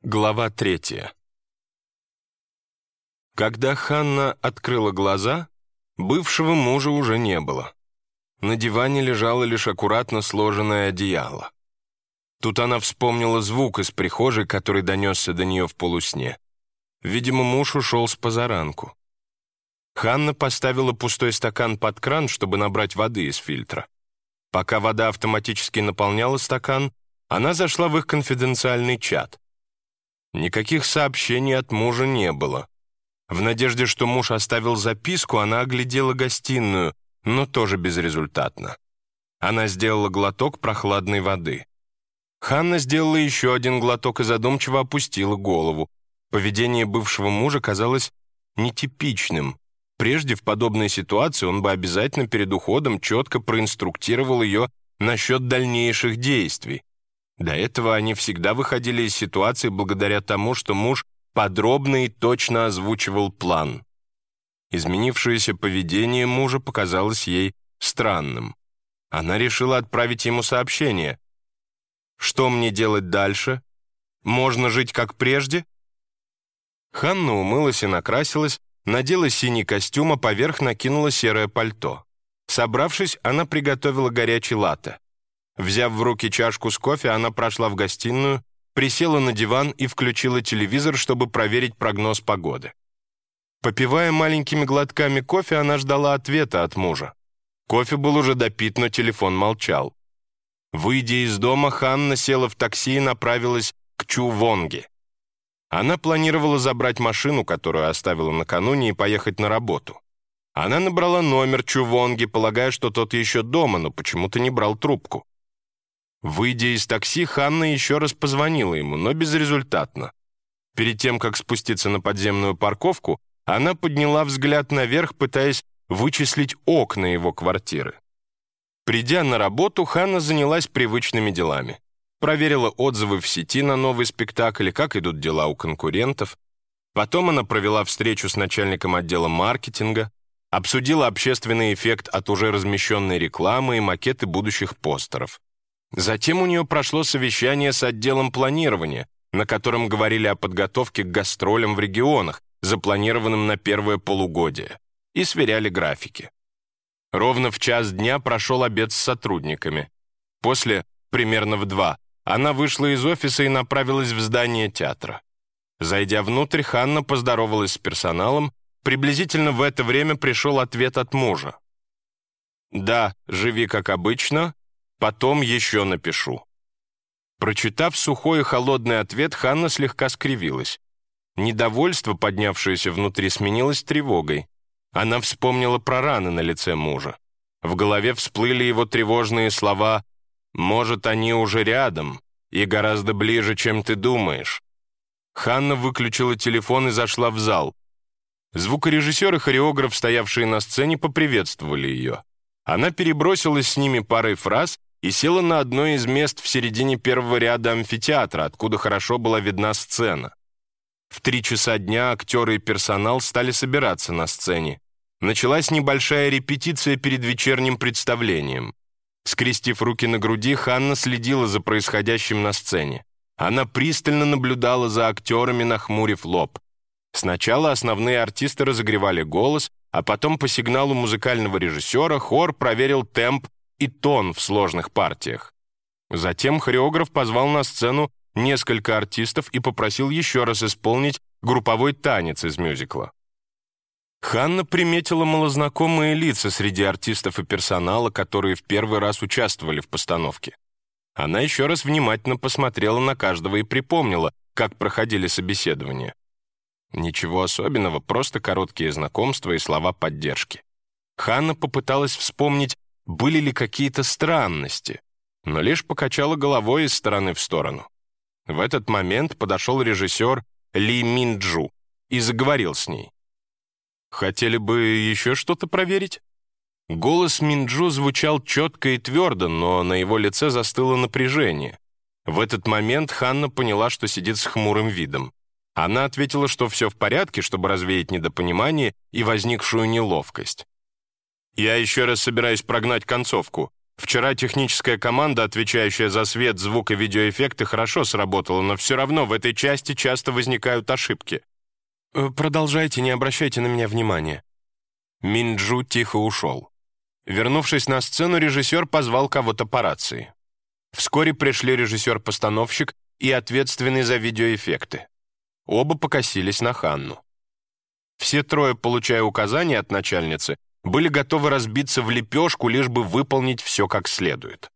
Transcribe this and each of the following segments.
Глава 3. Когда Ханна открыла глаза, бывшего мужа уже не было. На диване лежало лишь аккуратно сложенное одеяло. Тут она вспомнила звук из прихожей, который донесся до нее в полусне. Видимо, муж ушел с позаранку. Ханна поставила пустой стакан под кран, чтобы набрать воды из фильтра. Пока вода автоматически наполняла стакан, она зашла в их конфиденциальный чат. Никаких сообщений от мужа не было. В надежде, что муж оставил записку, она оглядела гостиную, но тоже безрезультатно. Она сделала глоток прохладной воды. Ханна сделала еще один глоток и задумчиво опустила голову. Поведение бывшего мужа казалось нетипичным. Прежде в подобной ситуации он бы обязательно перед уходом четко проинструктировал ее насчет дальнейших действий. До этого они всегда выходили из ситуации благодаря тому, что муж подробно и точно озвучивал план. Изменившееся поведение мужа показалось ей странным. Она решила отправить ему сообщение. «Что мне делать дальше? Можно жить как прежде?» Ханна умылась и накрасилась, надела синий костюм, а поверх накинула серое пальто. Собравшись, она приготовила горячий латте. Взяв в руки чашку с кофе, она прошла в гостиную, присела на диван и включила телевизор, чтобы проверить прогноз погоды. Попивая маленькими глотками кофе, она ждала ответа от мужа. Кофе был уже допит, но телефон молчал. Выйдя из дома, Ханна села в такси и направилась к Чувонге. Она планировала забрать машину, которую оставила накануне, и поехать на работу. Она набрала номер Чувонги, полагая, что тот еще дома, но почему-то не брал трубку. Выйдя из такси, Ханна еще раз позвонила ему, но безрезультатно. Перед тем, как спуститься на подземную парковку, она подняла взгляд наверх, пытаясь вычислить окна его квартиры. Придя на работу, Ханна занялась привычными делами. Проверила отзывы в сети на новый спектакль и как идут дела у конкурентов. Потом она провела встречу с начальником отдела маркетинга, обсудила общественный эффект от уже размещенной рекламы и макеты будущих постеров. Затем у нее прошло совещание с отделом планирования, на котором говорили о подготовке к гастролям в регионах, запланированным на первое полугодие, и сверяли графики. Ровно в 1:00 дня прошел обед с сотрудниками. После, примерно в 2, она вышла из офиса и направилась в здание театра. Зайдя внутрь, Ханна поздоровалась с персоналом. Приблизительно в это время пришел ответ от мужа. «Да, живи как обычно, потом еще напишу». Прочитав сухой и холодный ответ, Ханна слегка скривилась. Недовольство, поднявшееся внутри, сменилось тревогой. Она вспомнила про раны на лице мужа. В голове всплыли его тревожные слова: «Может, они уже рядом и гораздо ближе, чем ты думаешь». Ханна выключила телефон и зашла в зал. Звукорежиссер и хореограф, стоявшие на сцене, поприветствовали ее. Она перебросилась с ними парой фраз и села на одно из мест в середине первого ряда амфитеатра, откуда хорошо была видна сцена. В 3 часа дня актеры и персонал стали собираться на сцене. Началась небольшая репетиция перед вечерним представлением. Скрестив руки на груди, Ханна следила за происходящим на сцене. Она пристально наблюдала за актерами, нахмурив лоб. Сначала основные артисты разогревали голос, а потом по сигналу музыкального режиссера хор проверил темп и тон в сложных партиях. Затем хореограф позвал на сцену несколько артистов и попросил еще раз исполнить групповой танец из мюзикла. Ханна приметила малознакомые лица среди артистов и персонала, которые в первый раз участвовали в постановке. Она еще раз внимательно посмотрела на каждого и припомнила, как проходили собеседования. Ничего особенного, просто короткие знакомства и слова поддержки. Ханна попыталась вспомнить, были ли какие-то странности, но лишь покачала головой из стороны в сторону. В этот момент подошел режиссер Ли Минджу и заговорил с ней. «Хотели бы еще что-то проверить?» Голос Минджу звучал четко и твердо, но на его лице застыло напряжение. В этот момент Ханна поняла, что сидит с хмурым видом. Она ответила, что все в порядке, чтобы развеять недопонимание и возникшую неловкость. «Я еще раз собираюсь прогнать концовку. Вчера техническая команда, отвечающая за свет, звук и видеоэффекты, хорошо сработала, но все равно в этой части часто возникают ошибки. Продолжайте, не обращайте на меня внимания». Минджу тихо ушел. Вернувшись на сцену, режиссер позвал кого-то по рации. Вскоре пришли режиссер-постановщик и ответственный за видеоэффекты. Оба покосились на Ханну. Все трое, получая указания от начальницы, были готовы разбиться в лепешку, лишь бы выполнить все как следует.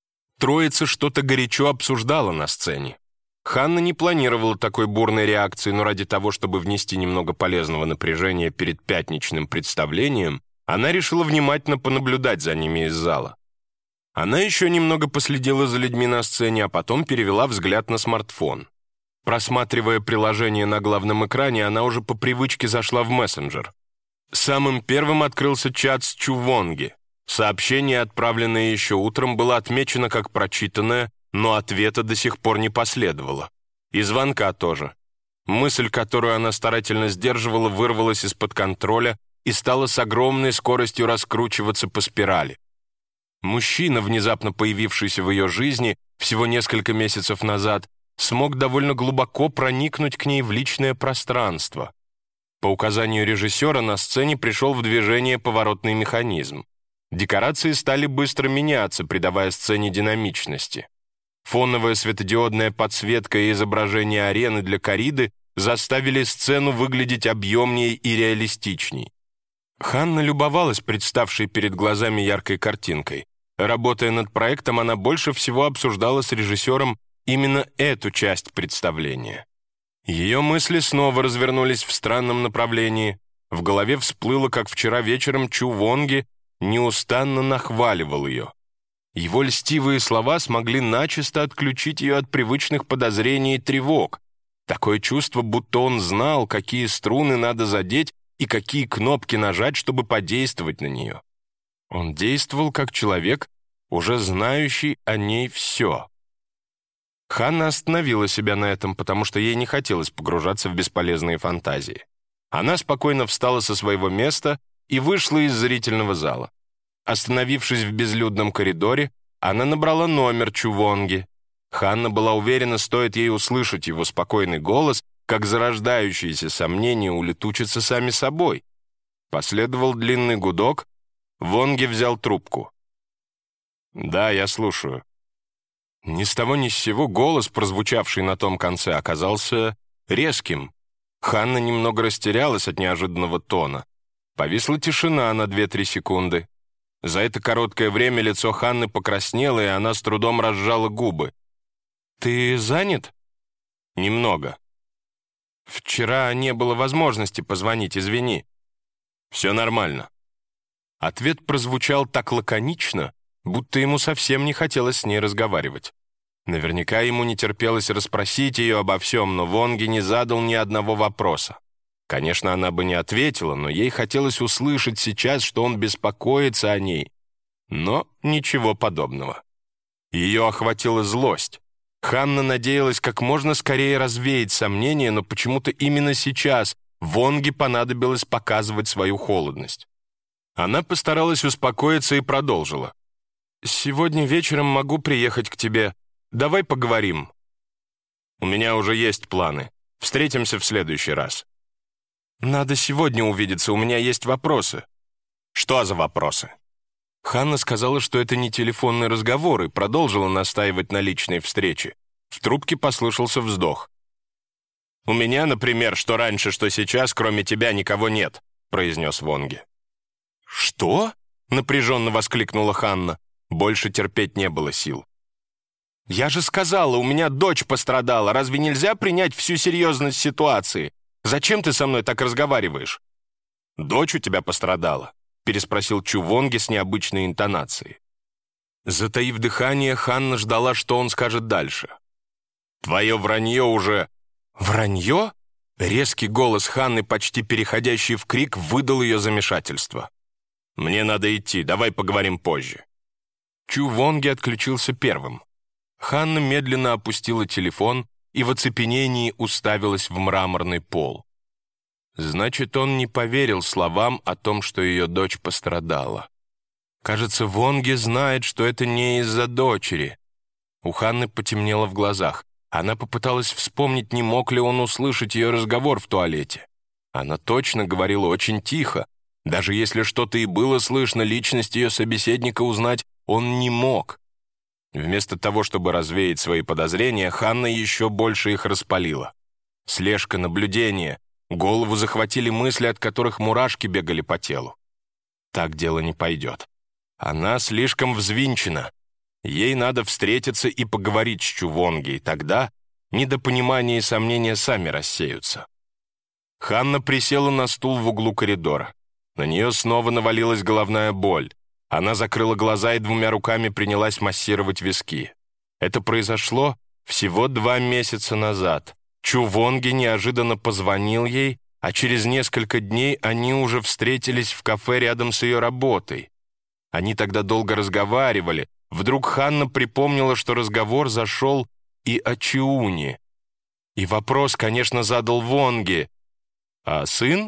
Троица что-то горячо обсуждала на сцене. Ханна не планировала такой бурной реакции, но ради того, чтобы внести немного полезного напряжения перед пятничным представлением, она решила внимательно понаблюдать за ними из зала. Она еще немного последила за людьми на сцене, а потом перевела взгляд на смартфон. Просматривая приложение на главном экране, она уже по привычке зашла в мессенджер. Самым первым открылся чат с Чувонги. Сообщение, отправленное еще утром, было отмечено как прочитанное, но ответа до сих пор не последовало. И звонка тоже. Мысль, которую она старательно сдерживала, вырвалась из-под контроля и стала с огромной скоростью раскручиваться по спирали. Мужчина, внезапно появившийся в ее жизни всего несколько месяцев назад, смог довольно глубоко проникнуть к ней в личное пространство. По указанию режиссера на сцене пришел в движение поворотный механизм. Декорации стали быстро меняться, придавая сцене динамичности. Фоновая светодиодная подсветка и изображение арены для корриды заставили сцену выглядеть объемнее и реалистичней. Ханна любовалась представшей перед глазами яркой картинкой. Работая над проектом, она больше всего обсуждала с режиссером именно эту часть представления. Ее мысли снова развернулись в странном направлении. В голове всплыло, как вчера вечером Чувонги неустанно нахваливал ее. Его льстивые слова смогли начисто отключить ее от привычных подозрений и тревог. Такое чувство, будто он знал, какие струны надо задеть и какие кнопки нажать, чтобы подействовать на нее. Он действовал как человек, уже знающий о ней все. Ханна остановила себя на этом, потому что ей не хотелось погружаться в бесполезные фантазии. Она спокойно встала со своего места и вышла из зрительного зала. Остановившись в безлюдном коридоре, она набрала номер Чувонги. Ханна была уверена, стоит ей услышать его спокойный голос, как зарождающиеся сомнения улетучатся сами собой. Последовал длинный гудок. Вонги взял трубку. «Да, я слушаю». Ни с того ни с сего голос, прозвучавший на том конце, оказался резким. Ханна немного растерялась от неожиданного тона. Повисла тишина на 2-3 секунды. За это короткое время лицо Ханны покраснело, и она с трудом разжала губы. «Ты занят?» «Немного». «Вчера не было возможности позвонить, извини». «Все нормально». Ответ прозвучал так лаконично, будто ему совсем не хотелось с ней разговаривать. Наверняка ему не терпелось расспросить ее обо всем, но Вонги не задал ни одного вопроса. Конечно, она бы не ответила, но ей хотелось услышать сейчас, что он беспокоится о ней. Но ничего подобного. Ее охватила злость. Ханна надеялась как можно скорее развеять сомнения, но почему-то именно сейчас Вонги понадобилось показывать свою холодность. Она постаралась успокоиться и продолжила. «Сегодня вечером могу приехать к тебе. Давай поговорим». «У меня уже есть планы. Встретимся в следующий раз». «Надо сегодня увидеться, у меня есть вопросы». «Что за вопросы?» Ханна сказала, что это не телефонный разговор, и продолжила настаивать на личной встрече. В трубке послышался вздох. «У меня, например, что раньше, что сейчас, кроме тебя никого нет», произнес Вонги. «Что?» — напряженно воскликнула Ханна. Больше терпеть не было сил. «Я же сказала, у меня дочь пострадала. Разве нельзя принять всю серьезность ситуации? Зачем ты со мной так разговариваешь?» «Дочь у тебя пострадала?» — переспросил Чувонги с необычной интонацией. Затаив дыхание, Ханна ждала, что он скажет дальше. «Твое вранье уже...» «Вранье?» Резкий голос Ханны, почти переходящий в крик, выдал ее замешательство. «Мне надо идти, давай поговорим позже». Чувонги отключился первым. Ханна медленно опустила телефон и в оцепенении уставилась в мраморный пол. Значит, он не поверил словам о том, что ее дочь пострадала. Кажется, Вонги знает, что это не из-за дочери. У Ханны потемнело в глазах. Она попыталась вспомнить, не мог ли он услышать ее разговор в туалете. Она точно говорила очень тихо. Даже если что-то и было слышно, личность ее собеседника узнать он не мог. Вместо того, чтобы развеять свои подозрения, Ханна еще больше их распалила. Слежка, наблюдение. Голову захватили мысли, от которых мурашки бегали по телу. Так дело не пойдет. Она слишком взвинчена. Ей надо встретиться и поговорить с Чувонги, и тогда недопонимание и сомнения сами рассеются. Ханна присела на стул в углу коридора. На нее снова навалилась головная боль. Она закрыла глаза и 2 руками принялась массировать виски. Это произошло всего 2 месяца назад. Чувонги неожиданно позвонил ей, а через несколько дней они уже встретились в кафе рядом с ее работой. Они тогда долго разговаривали. Вдруг Ханна припомнила, что разговор зашел и о Чиуне. И вопрос, конечно, задал Вонги. «А сын?»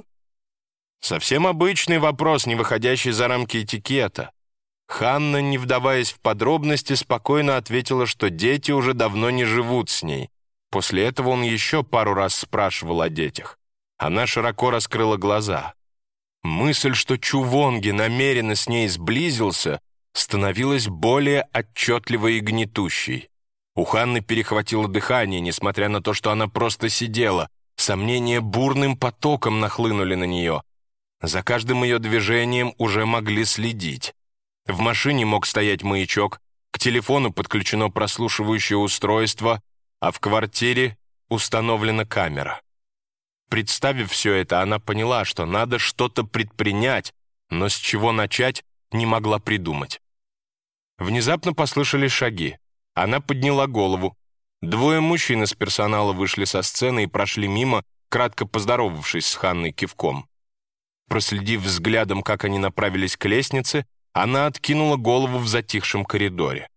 Совсем обычный вопрос, не выходящий за рамки этикета. Ханна, не вдаваясь в подробности, спокойно ответила, что дети уже давно не живут с ней. После этого он еще пару раз спрашивал о детях. Она широко раскрыла глаза. Мысль, что Чувонги намеренно с ней сблизился, становилась более отчетливой и гнетущей. У Ханны перехватило дыхание, несмотря на то, что она просто сидела. Сомнения бурным потоком нахлынули на нее. За каждым ее движением уже могли следить. В машине мог стоять маячок, к телефону подключено прослушивающее устройство, а в квартире установлена камера. Представив все это, она поняла, что надо что-то предпринять, но с чего начать не могла придумать. Внезапно послышались шаги. Она подняла голову. 2 мужчин из персонала вышли со сцены и прошли мимо, кратко поздоровавшись с Ханной кивком. Проследив взглядом, как они направились к лестнице, она откинула голову в затихшем коридоре.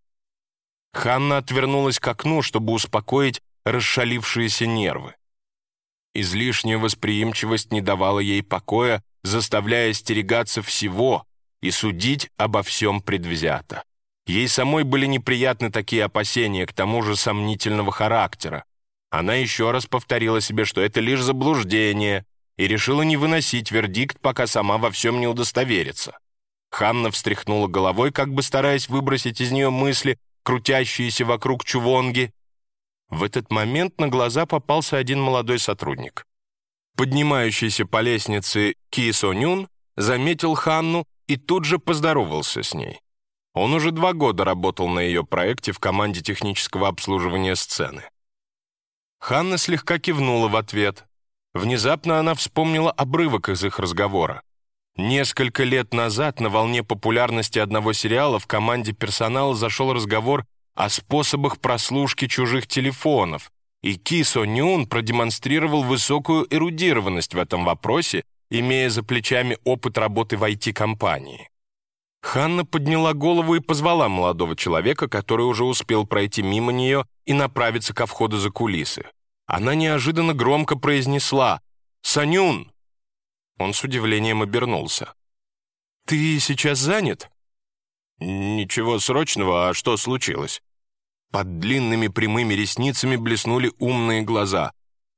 Ханна отвернулась к окну, чтобы успокоить расшалившиеся нервы. Излишняя восприимчивость не давала ей покоя, заставляя остерегаться всего и судить обо всем предвзято. Ей самой были неприятны такие опасения, к тому же сомнительного характера. Она еще раз повторила себе, что это лишь заблуждение, и решила не выносить вердикт, пока сама во всем не удостоверится. Ханна встряхнула головой, как бы стараясь выбросить из нее мысли, крутящиеся вокруг Чувонги. В этот момент на глаза попался один молодой сотрудник. Поднимающийся по лестнице Ки Сонюн заметил Ханну и тут же поздоровался с ней. Он уже 2 года работал на ее проекте в команде технического обслуживания сцены. Ханна слегка кивнула в ответ. Внезапно она вспомнила обрывок из их разговора. Несколько лет назад на волне популярности одного сериала в команде персонала зашел разговор о способах прослушки чужих телефонов, и Ки Сонюн продемонстрировал высокую эрудированность в этом вопросе, имея за плечами опыт работы в IT-компании. Ханна подняла голову и позвала молодого человека, который уже успел пройти мимо нее и направиться ко входу за кулисы. Она неожиданно громко произнесла «Сонюн!». Он с удивлением обернулся. «Ты сейчас занят?» «Ничего срочного, а что случилось?» Под длинными прямыми ресницами блеснули умные глаза.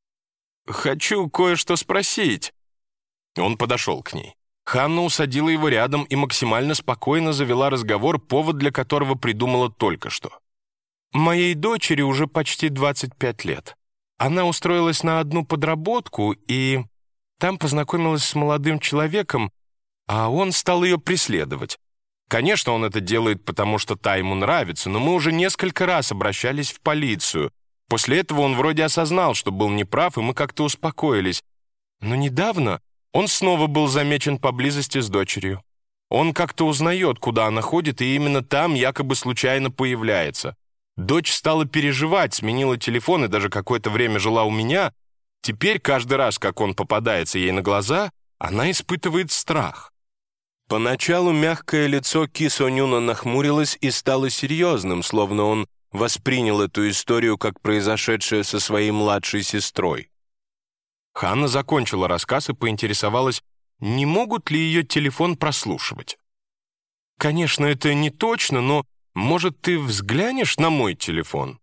«Хочу кое-что спросить». Он подошел к ней. Ханна усадила его рядом и максимально спокойно завела разговор, повод для которого придумала только что. «Моей дочери уже почти 25 лет. Она устроилась на одну подработку и там познакомилась с молодым человеком, а он стал ее преследовать. Конечно, он это делает, потому что та ему нравится, но мы уже несколько раз обращались в полицию. После этого он вроде осознал, что был неправ, и мы как-то успокоились. Но недавно он снова был замечен поблизости с дочерью. Он как-то узнает, куда она ходит, и именно там якобы случайно появляется. Дочь стала переживать, сменила телефон и даже какое-то время жила у меня. Теперь каждый раз, как он попадается ей на глаза, она испытывает страх. Поначалу мягкое лицо Ки Сонюна нахмурилось и стало серьезным, словно он воспринял эту историю как произошедшее со своей младшей сестрой. Ханна закончила рассказ и поинтересовалась, не могут ли ее телефон прослушивать. Конечно, это не точно, но, может, ты взглянешь на мой телефон?»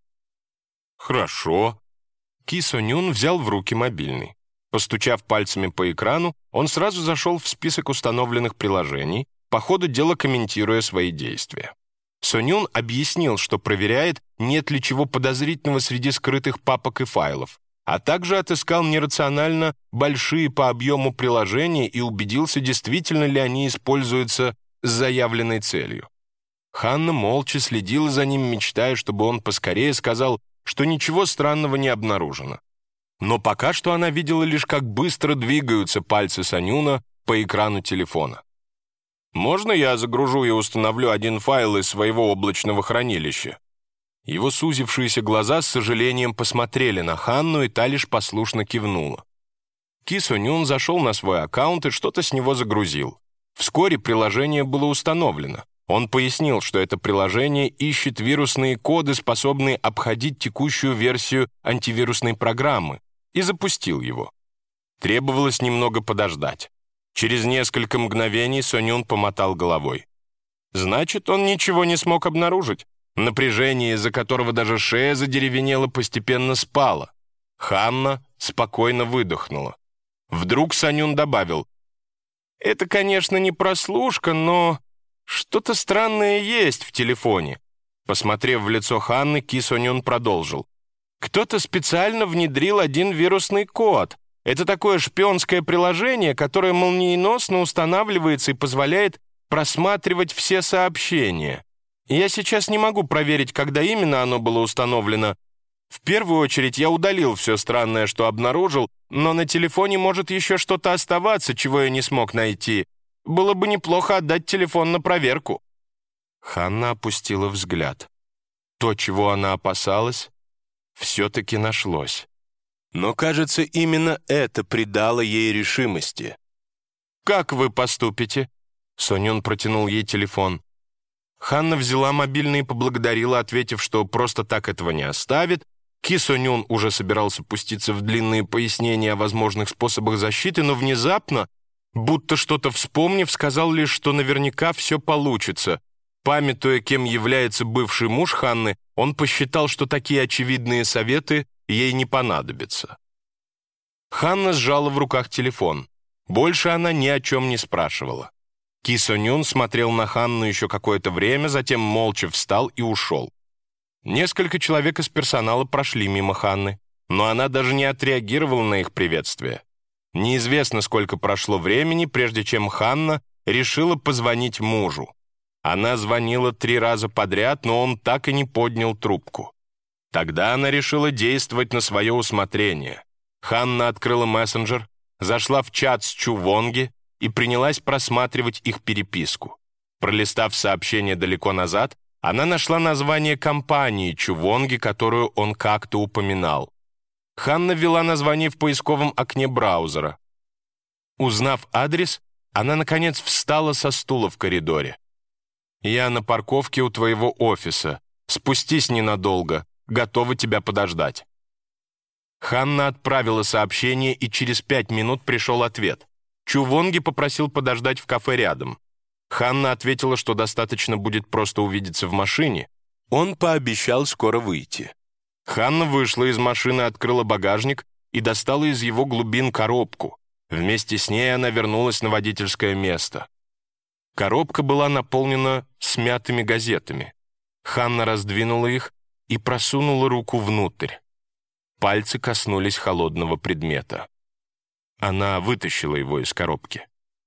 «Хорошо». Ки Сонюн взял в руки мобильный. Постучав пальцами по экрану, он сразу зашел в список установленных приложений, по ходу дела комментируя свои действия. Сонюн объяснил, что проверяет, нет ли чего подозрительного среди скрытых папок и файлов, а также отыскал нерационально большие по объему приложения и убедился, действительно ли они используются с заявленной целью. Ханна молча следила за ним, мечтая, чтобы он поскорее сказал, что ничего странного не обнаружено. Но пока что она видела лишь, как быстро двигаются пальцы Сонюна по экрану телефона. «Можно я загружу и установлю один файл из своего облачного хранилища?» Его сузившиеся глаза с сожалением посмотрели на Ханну, и та лишь послушно кивнула. Ки Сонюн зашел на свой аккаунт и что-то с него загрузил. Вскоре приложение было установлено. Он пояснил, что это приложение ищет вирусные коды, способные обходить текущую версию антивирусной программы, и запустил его. Требовалось немного подождать. Через несколько мгновений Сонюн помотал головой. Значит, он ничего не смог обнаружить. Напряжение, из-за которого даже шея задеревенела, постепенно спало. Ханна спокойно выдохнула. Вдруг Сонюн добавил: «Это, конечно, не прослушка, но что-то странное есть в телефоне». Посмотрев в лицо Ханны, Ки Сонюн продолжил: «Кто-то специально внедрил один вирусный код. Это такое шпионское приложение, которое молниеносно устанавливается и позволяет просматривать все сообщения. Я сейчас не могу проверить, когда именно оно было установлено. В первую очередь я удалил все странное, что обнаружил, но на телефоне может еще что-то оставаться, чего я не смог найти. Было бы неплохо отдать телефон на проверку». Ханна опустила взгляд. То, чего она опасалась, все-таки нашлось. Но, кажется, именно это придало ей решимости. «Как вы поступите?» Сонюн протянул ей телефон. Ханна взяла мобильный и поблагодарила, ответив, что просто так этого не оставит. Ки Сонюн уже собирался пуститься в длинные пояснения о возможных способах защиты, но внезапно, будто что-то вспомнив, сказал лишь, что наверняка все получится. Памятуя, кем является бывший муж Ханны, он посчитал, что такие очевидные советы ей не понадобятся. Ханна сжала в руках телефон. Больше она ни о чем не спрашивала. Ки Сонюн смотрел на Ханну еще какое-то время, затем молча встал и ушел. Несколько человек из персонала прошли мимо Ханны, но она даже не отреагировала на их приветствие. Неизвестно, сколько прошло времени, прежде чем Ханна решила позвонить мужу. Она звонила 3 раза подряд, но он так и не поднял трубку. Тогда она решила действовать на свое усмотрение. Ханна открыла мессенджер, зашла в чат с Чу Вонги и принялась просматривать их переписку. Пролистав сообщение далеко назад, она нашла название компании Чу Вонги, которую он как-то упоминал. Ханна ввела название в поисковом окне браузера. Узнав адрес, она, наконец, встала со стула в коридоре. «Я на парковке у твоего офиса. Спустись ненадолго. Готова тебя подождать». Ханна отправила сообщение, и через 5 минут пришел ответ. Чу Вонги попросил подождать в кафе рядом. Ханна ответила, что достаточно будет просто увидеться в машине. Он пообещал скоро выйти. Ханна вышла из машины, открыла багажник и достала из его глубин коробку. Вместе с ней она вернулась на водительское место. Коробка была наполнена смятыми газетами. Ханна раздвинула их и просунула руку внутрь. Пальцы коснулись холодного предмета. Она вытащила его из коробки.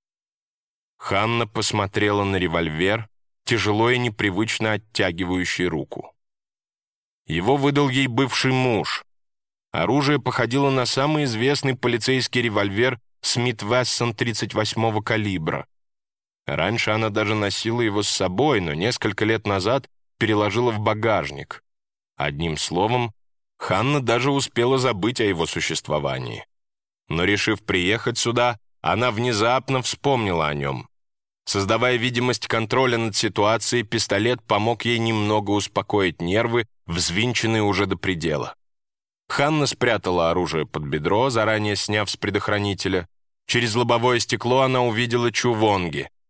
Ханна посмотрела на револьвер, тяжело и непривычно оттягивающий руку. Его выдал ей бывший муж. Оружие походило на самый известный полицейский револьвер Смит Вессон 38-го калибра. Раньше она даже носила его с собой, но несколько лет назад переложила в багажник. Одним словом, Ханна даже успела забыть о его существовании. Но, решив приехать сюда, она внезапно вспомнила о нем. Создавая видимость контроля над ситуацией, пистолет помог ей немного успокоить нервы, взвинченные уже до предела. Ханна спрятала оружие под бедро, заранее сняв с предохранителя. Через лобовое стекло она увидела Чу Вонги.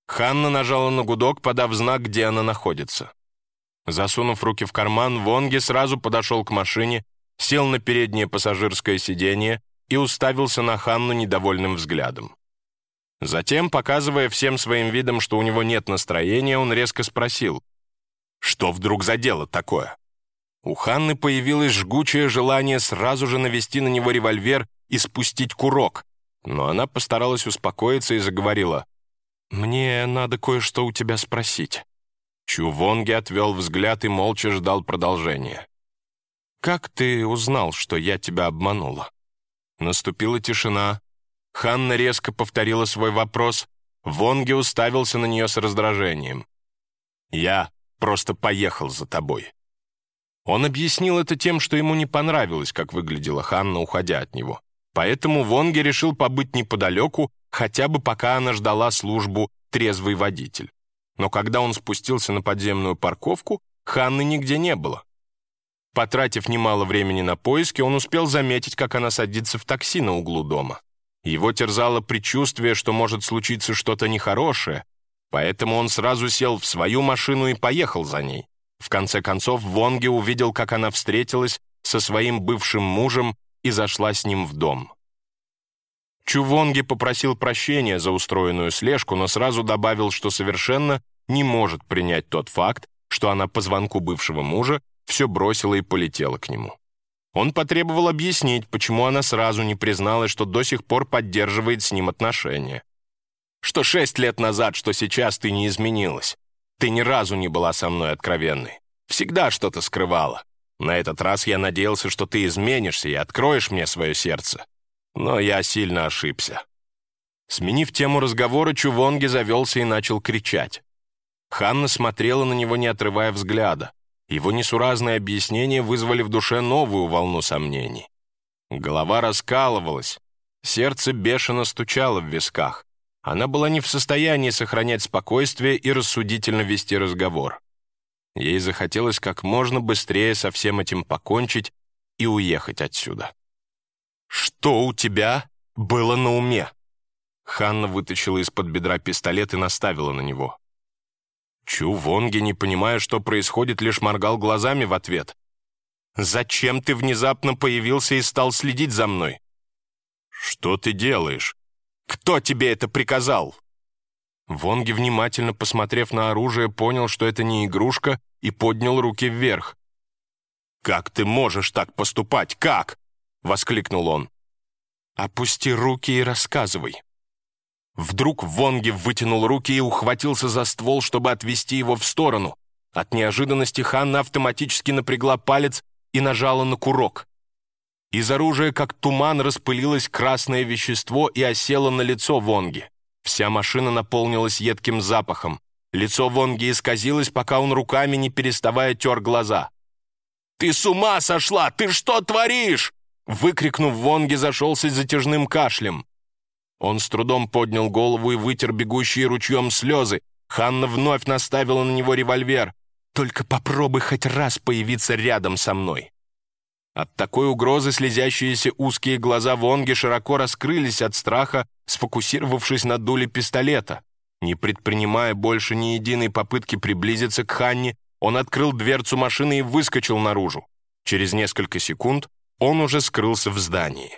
Ханна нажала на гудок, подав знак, где она находится. Засунув руки в карман, Вонги сразу подошел к машине, сел на переднее пассажирское сиденье и уставился на Ханну недовольным взглядом. Затем, показывая всем своим видом, что у него нет настроения, он резко спросил: «Что вдруг за дело такое?» У Ханны появилось жгучее желание сразу же навести на него револьвер и спустить курок, но она постаралась успокоиться и заговорила: «Мне надо кое-что у тебя спросить». Чу Вонги отвел взгляд и молча ждал продолжения. «Как ты узнал, что я тебя обманула?» Наступила тишина. Ханна резко повторила свой вопрос. Вонги уставился на нее с раздражением. «Я просто поехал за тобой». Он объяснил это тем, что ему не понравилось, как выглядела Ханна, уходя от него. Поэтому Вонги решил побыть неподалеку, хотя бы пока она ждала службу «трезвый водитель». Но когда он спустился на подземную парковку, Ханны нигде не было. Потратив немало времени на поиски, он успел заметить, как она садится в такси на углу дома. Его терзало предчувствие, что может случиться что-то нехорошее, поэтому он сразу сел в свою машину и поехал за ней. В конце концов, Вонги увидел, как она встретилась со своим бывшим мужем и зашла с ним в дом. Чу Вонги попросил прощения за устроенную слежку, но сразу добавил, что совершенно не может принять тот факт, что она по звонку бывшего мужа все бросила и полетела к нему. Он потребовал объяснить, почему она сразу не призналась, что до сих пор поддерживает с ним отношения. Что 6 лет назад, что сейчас ты не изменилась. Ты ни разу не была со мной откровенной. Всегда что-то скрывала. На этот раз я надеялся, что ты изменишься и откроешь мне свое сердце. Но я сильно ошибся». Сменив тему разговора, Чу Вонги завелся и начал кричать. Ханна смотрела на него, не отрывая взгляда. Его несуразные объяснения вызвали в душе новую волну сомнений. Голова раскалывалась, сердце бешено стучало в висках. Она была не в состоянии сохранять спокойствие и рассудительно вести разговор. Ей захотелось как можно быстрее со всем этим покончить и уехать отсюда. «Что у тебя было на уме?» Ханна вытащила из-под бедра пистолет и наставила на него. Чу Вонги, не понимая, что происходит, лишь моргал глазами в ответ. «Зачем ты внезапно появился и стал следить за мной?» «Что ты делаешь? Кто тебе это приказал?» Вонги, внимательно посмотрев на оружие, понял, что это не игрушка, и поднял руки вверх. «Как ты можешь так поступать? Как?» — воскликнул он. «Опусти руки и рассказывай». Вдруг Вонги вытянул руки и ухватился за ствол, чтобы отвести его в сторону. От неожиданности Ханна автоматически напрягла палец и нажала на курок. Из оружия, как туман, распылилось красное вещество и осело на лицо Вонги. Вся машина наполнилась едким запахом. Лицо Вонги исказилось, пока он руками, не переставая, тер глаза. «Ты с ума сошла! Ты что творишь?» Выкрикнув, Вонги зашелся затяжным кашлем. Он с трудом поднял голову и вытер бегущие ручьем слезы. Ханна вновь наставила на него револьвер. «Только попробуй хоть раз появиться рядом со мной». От такой угрозы слезящиеся узкие глаза Вонги широко раскрылись от страха, сфокусировавшись на дуле пистолета. Не предпринимая больше ни единой попытки приблизиться к Ханне, он открыл дверцу машины и выскочил наружу. Через несколько секунд он уже скрылся в здании.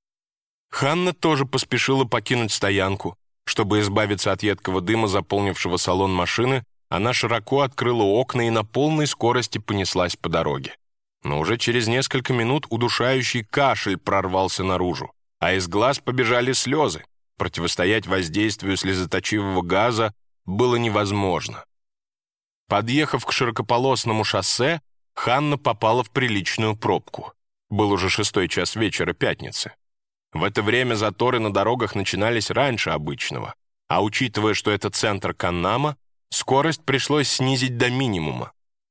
Ханна тоже поспешила покинуть стоянку. Чтобы избавиться от едкого дыма, заполнившего салон машины, она широко открыла окна и на полной скорости понеслась по дороге. Но уже через несколько минут удушающий кашель прорвался наружу, а из глаз побежали слезы. Противостоять воздействию слезоточивого газа было невозможно. Подъехав к широкополосному шоссе, Ханна попала в приличную пробку. Был уже 6 час вечера пятницы. В это время заторы на дорогах начинались раньше обычного, а учитывая, что это центр Каннама, скорость пришлось снизить до минимума.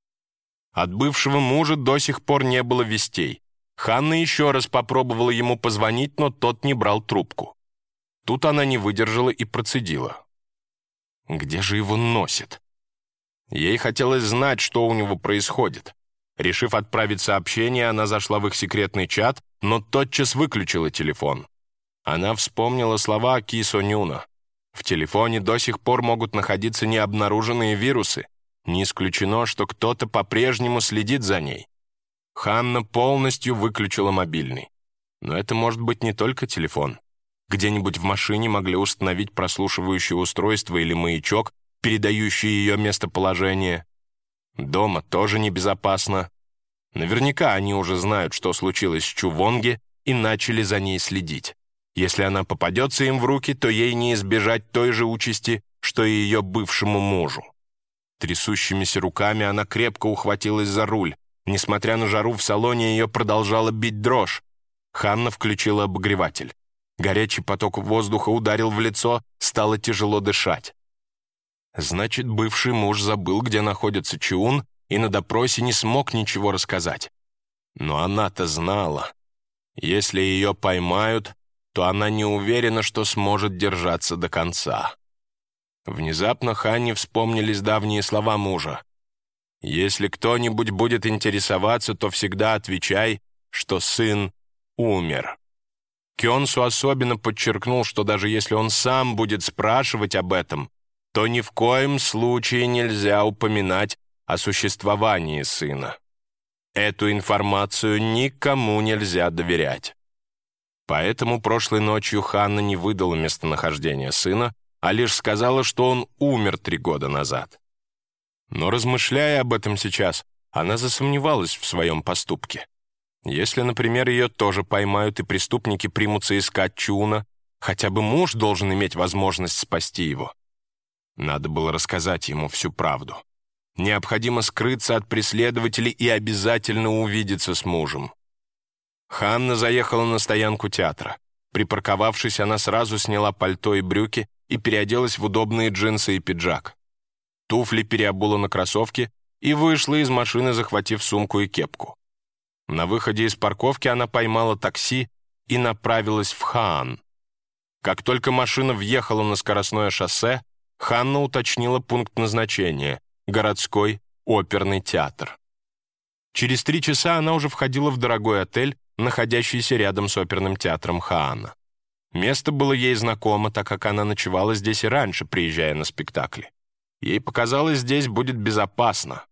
От бывшего мужа до сих пор не было вестей. Ханна еще раз попробовала ему позвонить, но тот не брал трубку. Тут она не выдержала и процедила. Где же его носит? Ей хотелось знать, что у него происходит. Решив отправить сообщение, она зашла в их секретный чат, но тотчас выключила телефон. Она вспомнила слова Ки Сонюна. В телефоне до сих пор могут находиться необнаруженные вирусы. Не исключено, что кто-то по-прежнему следит за ней. Ханна полностью выключила мобильный. Но это может быть не только телефон. Где-нибудь в машине могли установить прослушивающее устройство или маячок, передающий ее местоположение. Дома тоже небезопасно. Наверняка они уже знают, что случилось с Чувонги, и начали за ней следить. Если она попадется им в руки, то ей не избежать той же участи, что и ее бывшему мужу. Трясущимися руками она крепко ухватилась за руль. Несмотря на жару, в салоне ее продолжала бить дрожь. Ханна включила обогреватель. Горячий поток воздуха ударил в лицо, стало тяжело дышать. Значит, бывший муж забыл, где находится Чиун, и на допросе не смог ничего рассказать. Но она-то знала. Если ее поймают, то она не уверена, что сможет держаться до конца. Внезапно Ханне вспомнились давние слова мужа. «Если кто-нибудь будет интересоваться, то всегда отвечай, что сын умер». Кёнсу особенно подчеркнул, что даже если он сам будет спрашивать об этом, то ни в коем случае нельзя упоминать о существовании сына. Эту информацию никому нельзя доверять. Поэтому прошлой ночью Ханна не выдала местонахождение сына, а лишь сказала, что он умер 3 года назад. Но, размышляя об этом сейчас, она засомневалась в своем поступке. Если, например, ее тоже поймают и преступники примутся искать Чуна, хотя бы муж должен иметь возможность спасти его. Надо было рассказать ему всю правду. Необходимо скрыться от преследователей и обязательно увидеться с мужем. Ханна заехала на стоянку театра. Припарковавшись, она сразу сняла пальто и брюки и переоделась в удобные джинсы и пиджак. Туфли переобула на кроссовки и вышла из машины, захватив сумку и кепку. На выходе из парковки она поймала такси и направилась в Хаан. Как только машина въехала на скоростное шоссе, Ханна уточнила пункт назначения — городской оперный театр. Через 3 часа она уже входила в дорогой отель, находящийся рядом с оперным театром Хаана. Место было ей знакомо, так как она ночевала здесь и раньше, приезжая на спектакли. Ей показалось, здесь будет безопасно.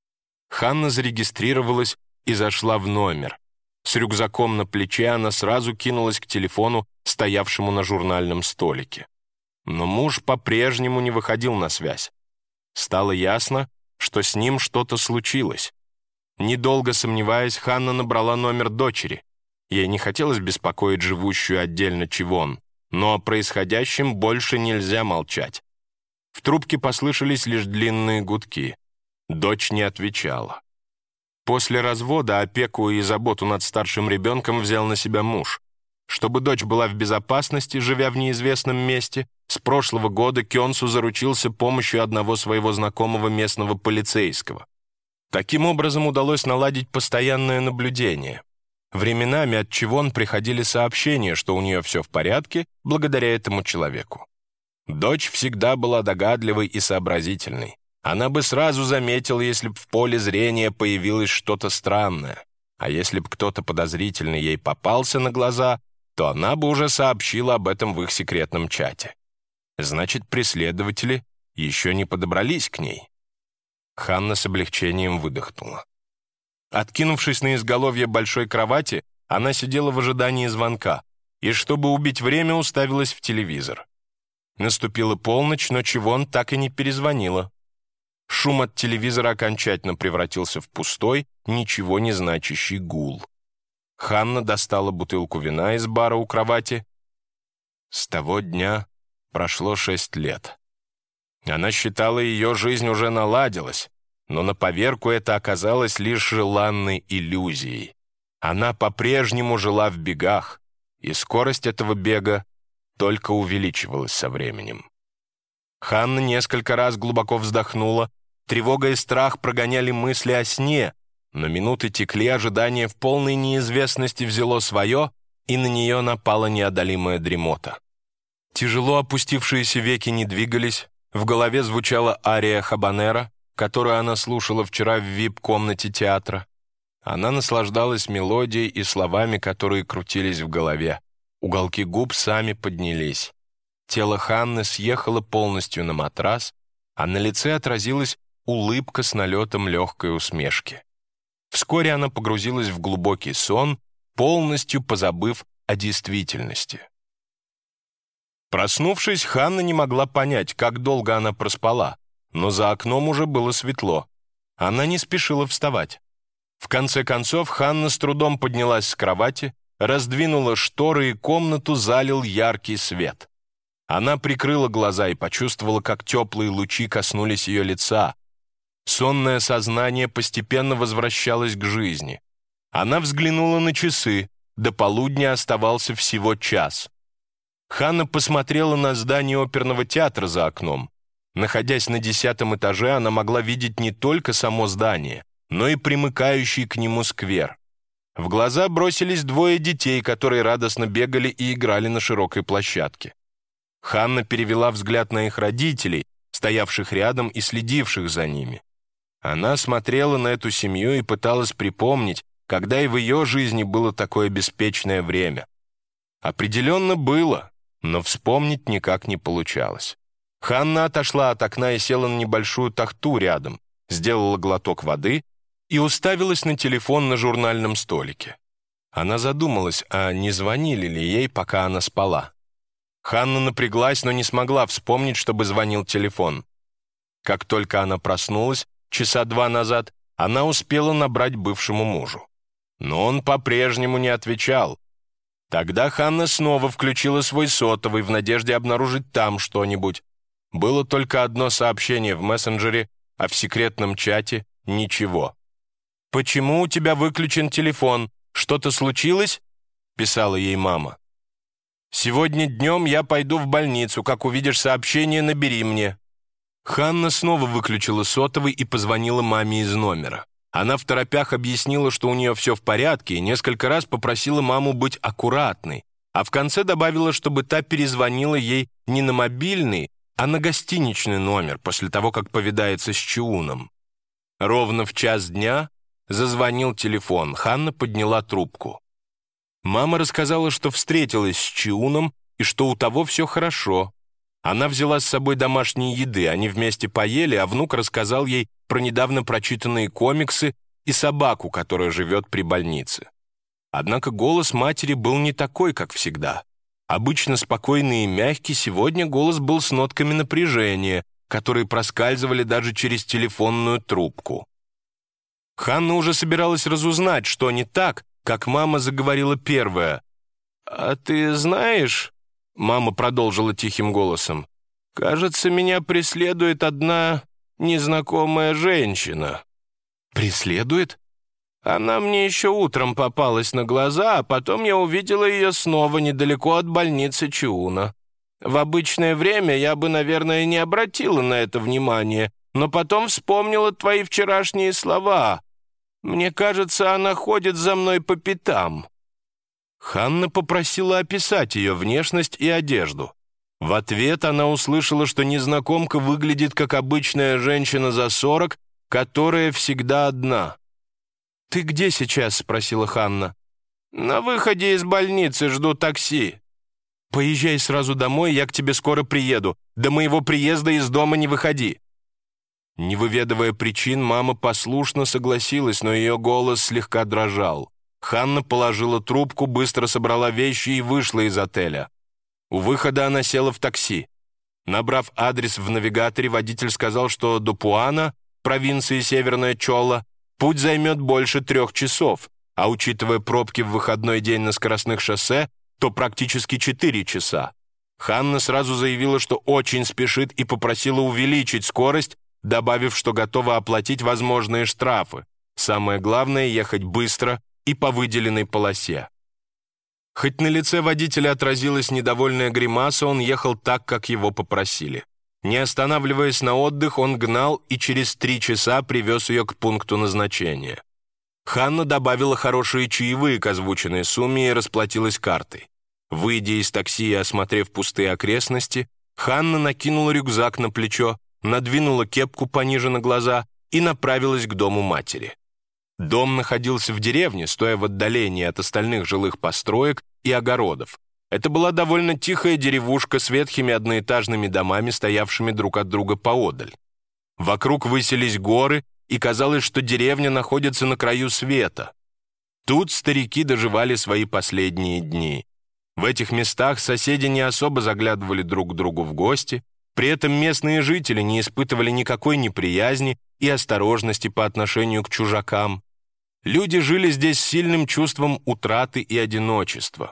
Ханна зарегистрировалась и зашла в номер. С рюкзаком на плече она сразу кинулась к телефону, стоявшему на журнальном столике. Но муж по-прежнему не выходил на связь. Стало ясно, что с ним что-то случилось. Недолго сомневаясь, Ханна набрала номер дочери. Ей не хотелось беспокоить живущую отдельно Чивон, но о происходящем больше нельзя молчать. В трубке послышались лишь длинные гудки. Дочь не отвечала. После развода опеку и заботу над старшим ребенком взял на себя муж. Чтобы дочь была в безопасности, живя в неизвестном месте, с прошлого года Кёнсу заручился помощью одного своего знакомого местного полицейского. Таким образом удалось наладить постоянное наблюдение. Временами от Чивон приходили сообщения, что у нее все в порядке, благодаря этому человеку. Дочь всегда была догадливой и сообразительной. Она бы сразу заметила, если бы в поле зрения появилось что-то странное. А если бы кто-то подозрительный ей попался на глаза, то она бы уже сообщила об этом в их секретном чате. Значит, преследователи еще не подобрались к ней. Ханна с облегчением выдохнула. Откинувшись на изголовье большой кровати, она сидела в ожидании звонка и, чтобы убить время, уставилась в телевизор. Наступила полночь, но Чивон так и не перезвонила. Шум от телевизора окончательно превратился в пустой, ничего не значащий гул. Ханна достала бутылку вина из бара у кровати. С того дня прошло 6 лет. Она считала, ее жизнь уже наладилась, но на поверку это оказалось лишь желанной иллюзией. Она по-прежнему жила в бегах, и скорость этого бега только увеличивалась со временем. Ханна несколько раз глубоко вздохнула, тревога и страх прогоняли мысли о сне, но минуты текли, ожидание в полной неизвестности взяло свое, и на нее напала неодолимая дремота. Тяжело опустившиеся веки не двигались, в голове звучала ария Хабанера, которую она слушала вчера в вип-комнате театра. Она наслаждалась мелодией и словами, которые крутились в голове. Уголки губ сами поднялись. Тело Ханны съехало полностью на матрас, а на лице отразилась улыбка с налетом легкой усмешки. Вскоре она погрузилась в глубокий сон, полностью позабыв о действительности. Проснувшись, Ханна не могла понять, как долго она проспала, но за окном уже было светло. Она не спешила вставать. В конце концов, Ханна с трудом поднялась с кровати, раздвинула шторы, и комнату залил яркий свет. Она прикрыла глаза и почувствовала, как теплые лучи коснулись ее лица. Сонное сознание постепенно возвращалось к жизни. Она взглянула на часы. До полудня оставался всего час. Ханна посмотрела на здание оперного театра за окном. Находясь на 10-м этаже, она могла видеть не только само здание, но и примыкающий к нему сквер. В глаза бросились двое детей, которые радостно бегали и играли на широкой площадке. Ханна перевела взгляд на их родителей, стоявших рядом и следивших за ними. Она смотрела на эту семью и пыталась припомнить, когда и в ее жизни было такое беспечное время. Определенно было, но вспомнить никак не получалось. Ханна отошла от окна и села на небольшую тахту рядом, сделала глоток воды и уставилась на телефон на журнальном столике. Она задумалась, а не звонили ли ей, пока она спала. Ханна напряглась, но не смогла вспомнить, чтобы звонил телефон. Как только она проснулась, часа 2 назад, она успела набрать бывшему мужу. Но он по-прежнему не отвечал. Тогда Ханна снова включила свой сотовый в надежде обнаружить там что-нибудь. Было только одно сообщение в мессенджере, а в секретном чате — ничего. «Почему у тебя выключен телефон? Что-то случилось?» — писала ей мама. «Сегодня днем я пойду в больницу. Как увидишь сообщение, набери мне». Ханна снова выключила сотовый и позвонила маме из номера. Она второпях объяснила, что у нее все в порядке, и несколько раз попросила маму быть аккуратной, а в конце добавила, чтобы та перезвонила ей не на мобильный, а на гостиничный номер после того, как повидается с Чиуном. Ровно в 1:00 дня зазвонил телефон. Ханна подняла трубку. Мама рассказала, что встретилась с Чиуном и что у того все хорошо. Она взяла с собой домашней еды, они вместе поели, а внук рассказал ей про недавно прочитанные комиксы и собаку, которая живет при больнице. Однако голос матери был не такой, как всегда. Обычно спокойный и мягкий, сегодня голос был с нотками напряжения, которые проскальзывали даже через телефонную трубку. Ханна уже собиралась разузнать, что не так, как мама заговорила первая. «А ты знаешь...» — мама продолжила тихим голосом. «Кажется, меня преследует одна незнакомая женщина». «Преследует?» «Она мне еще утром попалась на глаза, а потом я увидела ее снова недалеко от больницы Чиуна. В обычное время я бы, наверное, не обратила на это внимания, но потом вспомнила твои вчерашние слова. Мне кажется, она ходит за мной по пятам». Ханна попросила описать ее внешность и одежду. В ответ она услышала, что незнакомка выглядит как обычная женщина за 40, которая всегда одна. «Ты где сейчас?» — спросила Ханна. «На выходе из больницы жду такси». «Поезжай сразу домой, я к тебе скоро приеду. До моего приезда из дома не выходи». Не выведывая причин, мама послушно согласилась, но ее голос слегка дрожал. Ханна положила трубку, быстро собрала вещи и вышла из отеля. У выхода она села в такси. Набрав адрес в навигаторе, водитель сказал, что до Пуана, провинции Северная Чола, путь займет больше 3 часов, а учитывая пробки в выходной день на скоростных шоссе, то практически 4 часа. Ханна сразу заявила, что очень спешит, и попросила увеличить скорость, добавив, что готова оплатить возможные штрафы. Самое главное — ехать быстро и по выделенной полосе. Хоть на лице водителя отразилась недовольная гримаса, он ехал так, как его попросили. Не останавливаясь на отдых, он гнал и через 3 часа привез ее к пункту назначения. Ханна добавила хорошие чаевые к озвученной сумме и расплатилась картой. Выйдя из такси и осмотрев пустые окрестности, Ханна накинула рюкзак на плечо, надвинула кепку пониже на глаза и направилась к дому матери. Дом находился в деревне, стоя в отдалении от остальных жилых построек и огородов. Это была довольно тихая деревушка с ветхими одноэтажными домами, стоявшими друг от друга поодаль. Вокруг высились горы, и казалось, что деревня находится на краю света. Тут старики доживали свои последние дни. В этих местах соседи не особо заглядывали друг к другу в гости, при этом местные жители не испытывали никакой неприязни и осторожности по отношению к чужакам. Люди жили здесь с сильным чувством утраты и одиночества.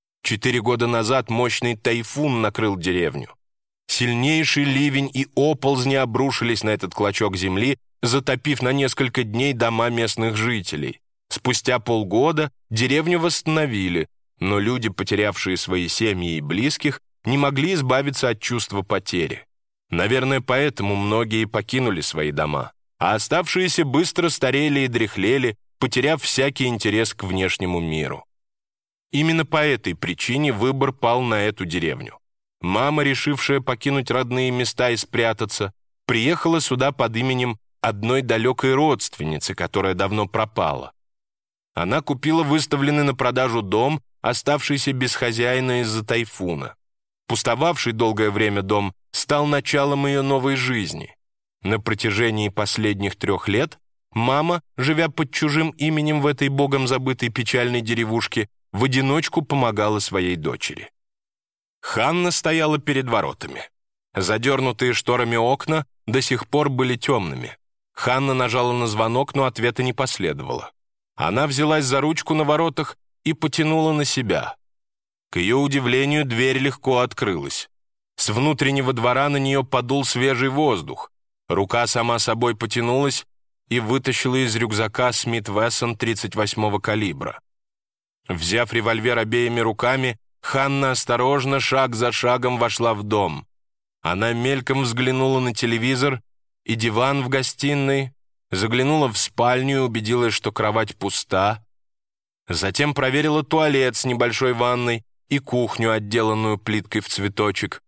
4 года назад мощный тайфун накрыл деревню. Сильнейший ливень и оползни обрушились на этот клочок земли, затопив на несколько дней дома местных жителей. Спустя полгода деревню восстановили, но люди, потерявшие свои семьи и близких, не могли избавиться от чувства потери. Наверное, поэтому многие покинули свои дома, а оставшиеся быстро старели и дряхлели, потеряв всякий интерес к внешнему миру. Именно по этой причине выбор пал на эту деревню. Мама, решившая покинуть родные места и спрятаться, приехала сюда под именем одной далекой родственницы, которая давно пропала. Она купила выставленный на продажу дом, оставшийся без хозяина из-за тайфуна. Пустовавший долгое время дом стал началом ее новой жизни. На протяжении последних 3 лет мама, живя под чужим именем в этой богом забытой печальной деревушке, в одиночку помогала своей дочери. Ханна стояла перед воротами. Задернутые шторами окна до сих пор были темными. Ханна нажала на звонок, но ответа не последовало. Она взялась за ручку на воротах и потянула на себя. К ее удивлению, дверь легко открылась. С внутреннего двора на нее подул свежий воздух. Рука сама собой потянулась и вытащила из рюкзака Смит Вессон 38-го калибра. Взяв револьвер обеими руками, Ханна осторожно, шаг за шагом вошла в дом. Она мельком взглянула на телевизор и диван в гостиной, заглянула в спальню и убедилась, что кровать пуста. Затем проверила туалет с небольшой ванной и кухню, отделанную плиткой в цветочек.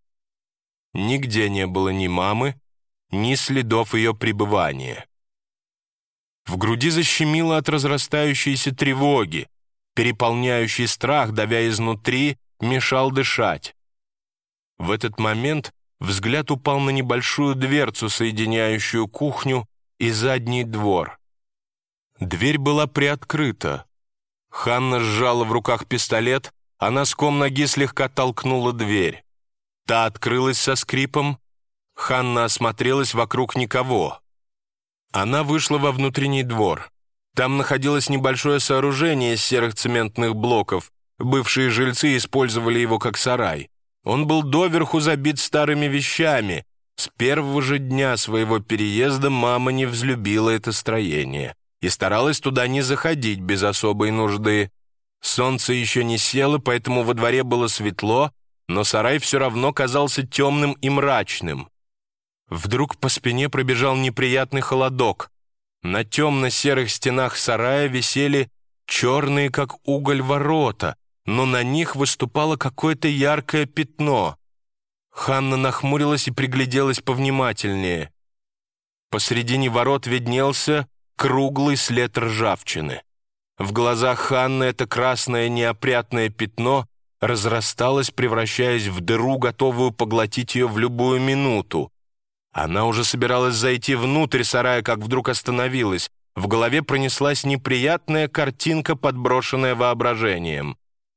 Нигде не было ни мамы, ни следов ее пребывания. В груди защемило от разрастающейся тревоги. Переполняющий страх, давя изнутри, мешал дышать. В этот момент взгляд упал на небольшую дверцу, соединяющую кухню и задний двор. Дверь была приоткрыта. Ханна сжала в руках пистолет, а носком ноги слегка толкнула дверь. Та открылась со скрипом. Ханна осмотрелась, вокруг никого. Она вышла во внутренний двор. Там находилось небольшое сооружение из серых цементных блоков. Бывшие жильцы использовали его как сарай. Он был доверху забит старыми вещами. С первого же дня своего переезда мама не взлюбила это строение и старалась туда не заходить без особой нужды. Солнце еще не село, поэтому во дворе было светло, но сарай все равно казался темным и мрачным. Вдруг по спине пробежал неприятный холодок. На темно-серых стенах сарая висели черные, как уголь, ворота, но на них выступало какое-то яркое пятно. Ханна нахмурилась и пригляделась повнимательнее. Посредине ворот виднелся круглый след ржавчины. В глазах Ханны это красное неопрятное пятно разрасталось, превращаясь в дыру, готовую поглотить ее в любую минуту. Она уже собиралась зайти внутрь сарая, как вдруг остановилась. В голове пронеслась неприятная картинка, подброшенная воображением.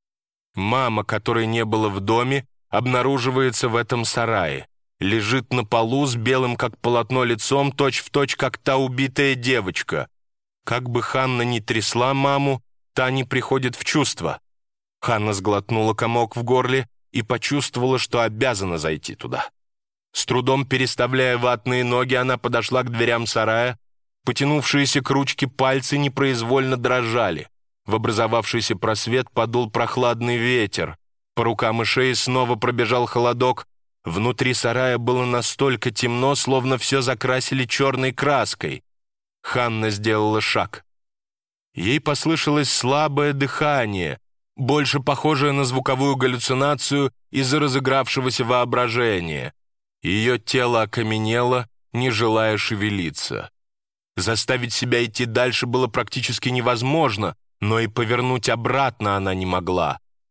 Мама, которой не было в доме, обнаруживается в этом сарае. Лежит на полу с белым, как полотно, лицом, точь-в-точь, как та убитая девочка. Как бы Ханна ни трясла маму, та не приходит в чувство. Ханна сглотнула комок в горле и почувствовала, что обязана зайти туда. С трудом переставляя ватные ноги, она подошла к дверям сарая. Потянувшиеся к ручке пальцы непроизвольно дрожали. В образовавшийся просвет подул прохладный ветер. По рукам и шее снова пробежал холодок. Внутри сарая было настолько темно, словно все закрасили черной краской. Ханна сделала шаг. Ей послышалось слабое дыхание, больше похожее на звуковую галлюцинацию из-за разыгравшегося воображения. Ее тело окаменело, не желая шевелиться. Заставить себя идти дальше было практически невозможно, но и повернуть обратно она не могла.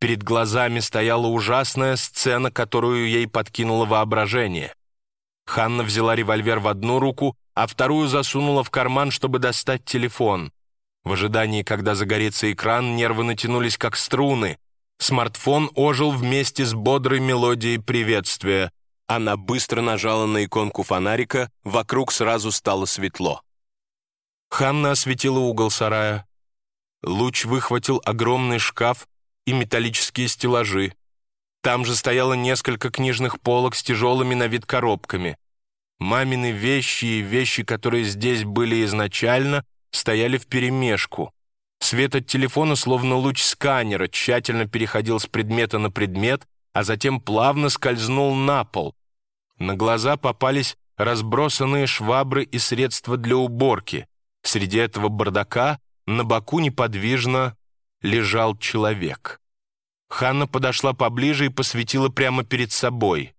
Перед глазами стояла ужасная сцена, которую ей подкинуло воображение. Ханна взяла револьвер в одну руку, а вторую засунула в карман, чтобы достать телефон. В ожидании, когда загорится экран, нервы натянулись как струны. Смартфон ожил вместе с бодрой мелодией приветствия. Она быстро нажала на иконку фонарика, вокруг сразу стало светло. Ханна осветила угол сарая. Луч выхватил огромный шкаф и металлические стеллажи. Там же стояло несколько книжных полок с тяжелыми на вид коробками. Мамины вещи и вещи, которые здесь были изначально, стояли вперемешку. Свет от телефона, словно луч сканера, тщательно переходил с предмета на предмет, а затем плавно скользнул на пол. На глаза попались разбросанные швабры и средства для уборки. Среди этого бардака на боку неподвижно лежал человек. Ханна подошла поближе и посветила прямо перед собой.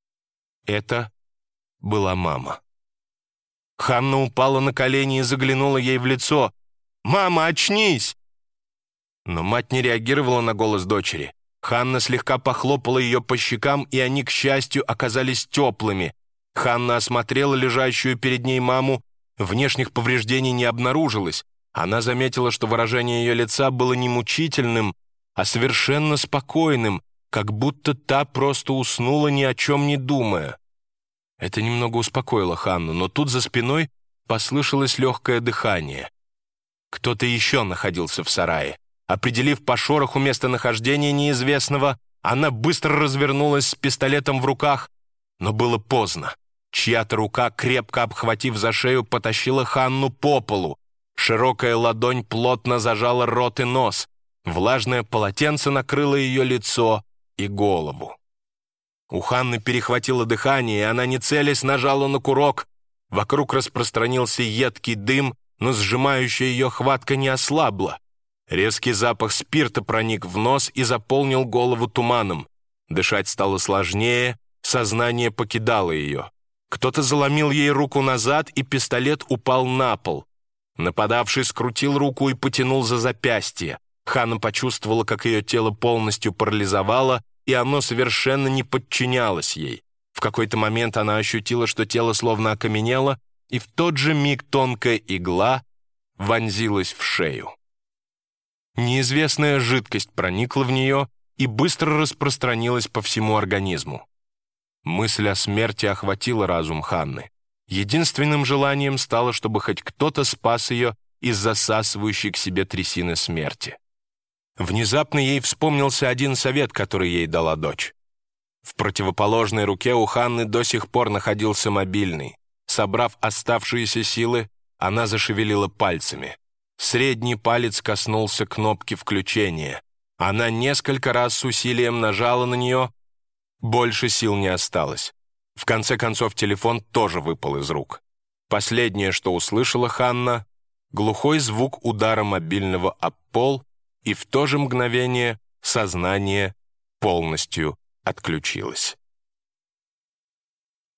Это была мама. Ханна упала на колени и заглянула ей в лицо. «Мама, очнись!» Но мать не реагировала на голос дочери. Ханна слегка похлопала ее по щекам, и они, к счастью, оказались теплыми. Ханна осмотрела лежащую перед ней маму. Внешних повреждений не обнаружилось. Она заметила, что выражение ее лица было не мучительным, а совершенно спокойным, как будто та просто уснула, ни о чем не думая. Это немного успокоило Ханну, но тут за спиной послышалось легкое дыхание. Кто-то еще находился в сарае. Определив по шороху местонахождение неизвестного, она быстро развернулась с пистолетом в руках, но было поздно. Чья-то рука, крепко обхватив за шею, потащила Ханну по полу. Широкая ладонь плотно зажала рот и нос. Влажное полотенце накрыло ее лицо и голову. У Ханны перехватило дыхание, и она, не целясь, нажала на курок. Вокруг распространился едкий дым, но сжимающая ее хватка не ослабла. Резкий запах спирта проник в нос и заполнил голову туманом. Дышать стало сложнее, сознание покидало ее. Кто-то заломил ей руку назад, и пистолет упал на пол. Нападавший скрутил руку и потянул за запястье. Ханна почувствовала, как ее тело полностью парализовало, и оно совершенно не подчинялось ей. В какой-то момент она ощутила, что тело словно окаменело, и в тот же миг тонкая игла вонзилась в шею. Неизвестная жидкость проникла в нее и быстро распространилась по всему организму. Мысль о смерти охватила разум Ханны. Единственным желанием стало, чтобы хоть кто-то спас ее из засасывающей к себе трясины смерти. Внезапно ей вспомнился один совет, который ей дала дочь. В противоположной руке у Ханны до сих пор находился мобильный. Собрав оставшиеся силы, она зашевелила пальцами. Средний палец коснулся кнопки включения. Она несколько раз с усилием нажала на нее. Больше сил не осталось. В конце концов, телефон тоже выпал из рук. Последнее, что услышала Ханна, глухой звук удара мобильного об пол, и в то же мгновение сознание полностью отключилось.